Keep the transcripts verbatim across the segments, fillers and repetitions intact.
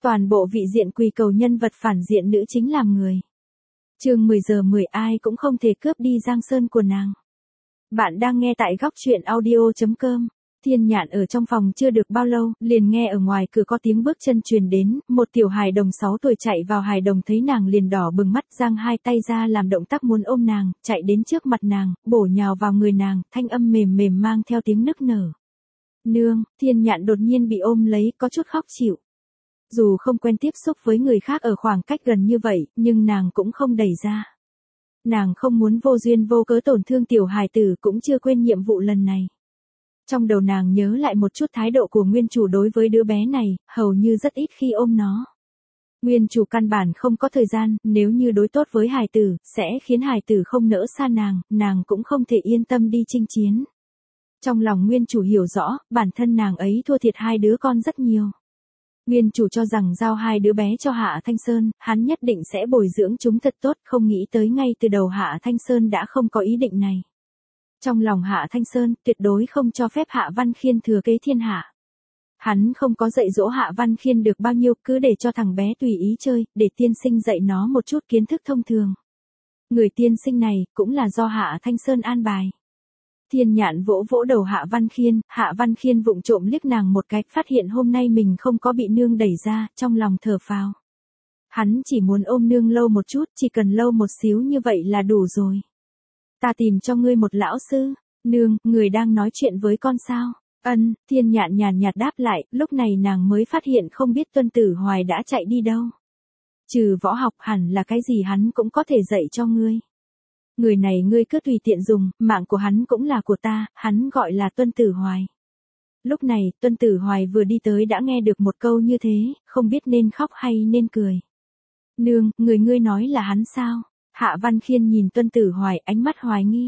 Toàn bộ vị diện quỳ cầu nhân vật phản diện nữ chính làm người. Chương mười giờ mười ai cũng không thể cướp đi Giang Sơn của nàng. Bạn đang nghe tại góc truyện audio chấm com. Thiên Nhạn ở trong phòng chưa được bao lâu, liền nghe ở ngoài cửa có tiếng bước chân truyền đến, một tiểu hài đồng sáu tuổi chạy vào. Hài đồng thấy nàng liền đỏ bừng mắt, giang hai tay ra làm động tác muốn ôm nàng, chạy đến trước mặt nàng, bổ nhào vào người nàng, thanh âm mềm mềm mang theo tiếng nức nở. Nương, Thiên Nhạn đột nhiên bị ôm lấy, có chút khóc chịu. Dù không quen tiếp xúc với người khác ở khoảng cách gần như vậy, nhưng nàng cũng không đẩy ra. Nàng không muốn vô duyên vô cớ tổn thương tiểu hài tử, cũng chưa quên nhiệm vụ lần này. Trong đầu nàng nhớ lại một chút thái độ của nguyên chủ đối với đứa bé này, hầu như rất ít khi ôm nó. Nguyên chủ căn bản không có thời gian, nếu như đối tốt với hài tử, sẽ khiến hài tử không nỡ xa nàng, nàng cũng không thể yên tâm đi chinh chiến. Trong lòng nguyên chủ hiểu rõ, bản thân nàng ấy thua thiệt hai đứa con rất nhiều. Nguyên chủ cho rằng giao hai đứa bé cho Hạ Thanh Sơn, hắn nhất định sẽ bồi dưỡng chúng thật tốt, không nghĩ tới ngay từ đầu Hạ Thanh Sơn đã không có ý định này. Trong lòng Hạ Thanh Sơn, tuyệt đối không cho phép Hạ Văn Khiên thừa kế thiên hạ. Hắn không có dạy dỗ Hạ Văn Khiên được bao nhiêu, cứ để cho thằng bé tùy ý chơi, để tiên sinh dạy nó một chút kiến thức thông thường. Người tiên sinh này, cũng là do Hạ Thanh Sơn an bài. Thiên Nhạn vỗ vỗ đầu Hạ Văn Khiên, Hạ Văn Khiên vụng trộm liếc nàng một cái, phát hiện hôm nay mình không có bị nương đẩy ra, trong lòng thở phào. Hắn chỉ muốn ôm nương lâu một chút, chỉ cần lâu một xíu như vậy là đủ rồi. Ta tìm cho ngươi một lão sư. Nương, người đang nói chuyện với con sao? Ân, Thiên Nhạn nhàn nhạt đáp lại, lúc này nàng mới phát hiện không biết Tuân Tử Hoài đã chạy đi đâu. Trừ võ học hẳn là cái gì hắn cũng có thể dạy cho ngươi. Người này ngươi cứ tùy tiện dùng, mạng của hắn cũng là của ta, hắn gọi là Tuân Tử Hoài. Lúc này, Tuân Tử Hoài vừa đi tới đã nghe được một câu như thế, không biết nên khóc hay nên cười. Nương, người ngươi nói là hắn sao? Hạ Văn Khiên nhìn Tuân Tử Hoài, ánh mắt hoài nghi.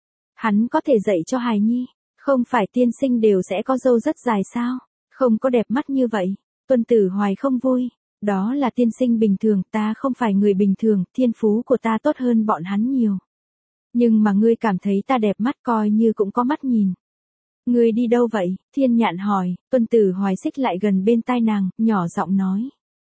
Hắn có thể dạy cho hài nhi, không phải tiên sinh đều sẽ có râu rất dài sao? Không có đẹp mắt như vậy. Tuân Tử Hoài không vui. Đó là tiên sinh bình thường, ta không phải người bình thường, thiên phú của ta tốt hơn bọn hắn nhiều. Nhưng mà ngươi cảm thấy ta đẹp mắt, coi như cũng có mắt nhìn. Ngươi đi đâu vậy? Thiên Nhạn hỏi. Tuân Tử Hoài xích lại gần bên tai nàng, nhỏ giọng nói.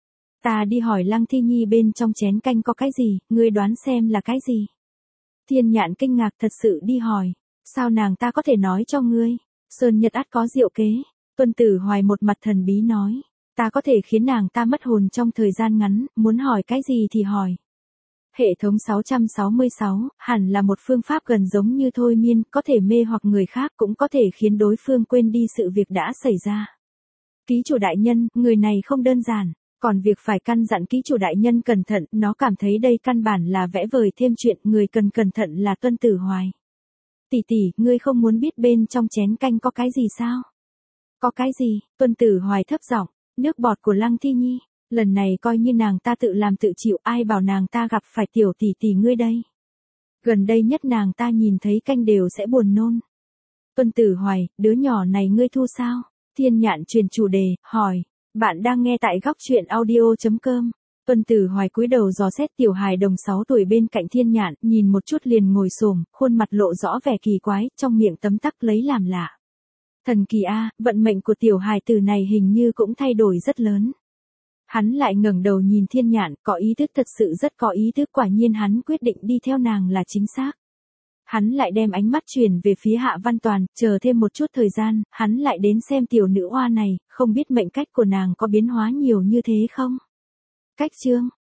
Ta đi hỏi Lăng Thi Nhi bên trong chén canh có cái gì, ngươi đoán xem là cái gì. Thiên Nhạn kinh ngạc, thật sự đi hỏi. Sao nàng ta có thể nói cho ngươi? Sơn Nhật ắt có diệu kế. Tuân Tử Hoài một mặt thần bí nói. Ta có thể khiến nàng ta mất hồn trong thời gian ngắn, muốn hỏi cái gì thì hỏi. Hệ thống sáu sáu sáu, hẳn là một phương pháp gần giống như thôi miên, có thể mê hoặc người khác, cũng có thể khiến đối phương quên đi sự việc đã xảy ra. Ký chủ đại nhân, người này không đơn giản, còn việc phải căn dặn ký chủ đại nhân cẩn thận, nó cảm thấy đây căn bản là vẽ vời thêm chuyện, người cần cẩn thận là Tuân Tử Hoài. Tỷ tỷ, ngươi không muốn biết bên trong chén canh có cái gì sao? Có cái gì? Tuân Tử Hoài thấp giọng. Nước bọt của Lăng Thi Nhi, lần này coi như nàng ta tự làm tự chịu, ai bảo nàng ta gặp phải tiểu tỷ tỷ ngươi đây. Gần đây nhất nàng ta nhìn thấy canh đều sẽ buồn nôn. Tuân Tử Hoài, đứa nhỏ này ngươi thu sao? Thiên Nhạn truyền chủ đề, hỏi. Bạn đang nghe tại góc truyện audio chấm com. Tuân Tử Hoài cúi đầu dò xét tiểu hài đồng sáu tuổi bên cạnh Thiên Nhạn, nhìn một chút liền ngồi xổm, khuôn mặt lộ rõ vẻ kỳ quái, trong miệng tấm tắc lấy làm lạ. Thần kỳ a, vận mệnh của tiểu hài tử này hình như cũng thay đổi rất lớn. Hắn lại ngẩng đầu nhìn Thiên Nhạn, có ý thức, thật sự rất có ý thức, quả nhiên hắn quyết định đi theo nàng là chính xác. Hắn lại đem ánh mắt chuyển về phía Hạ Văn Toàn, chờ thêm một chút thời gian, hắn lại đến xem tiểu nữ oa này, không biết mệnh cách của nàng có biến hóa nhiều như thế không? Cách chương,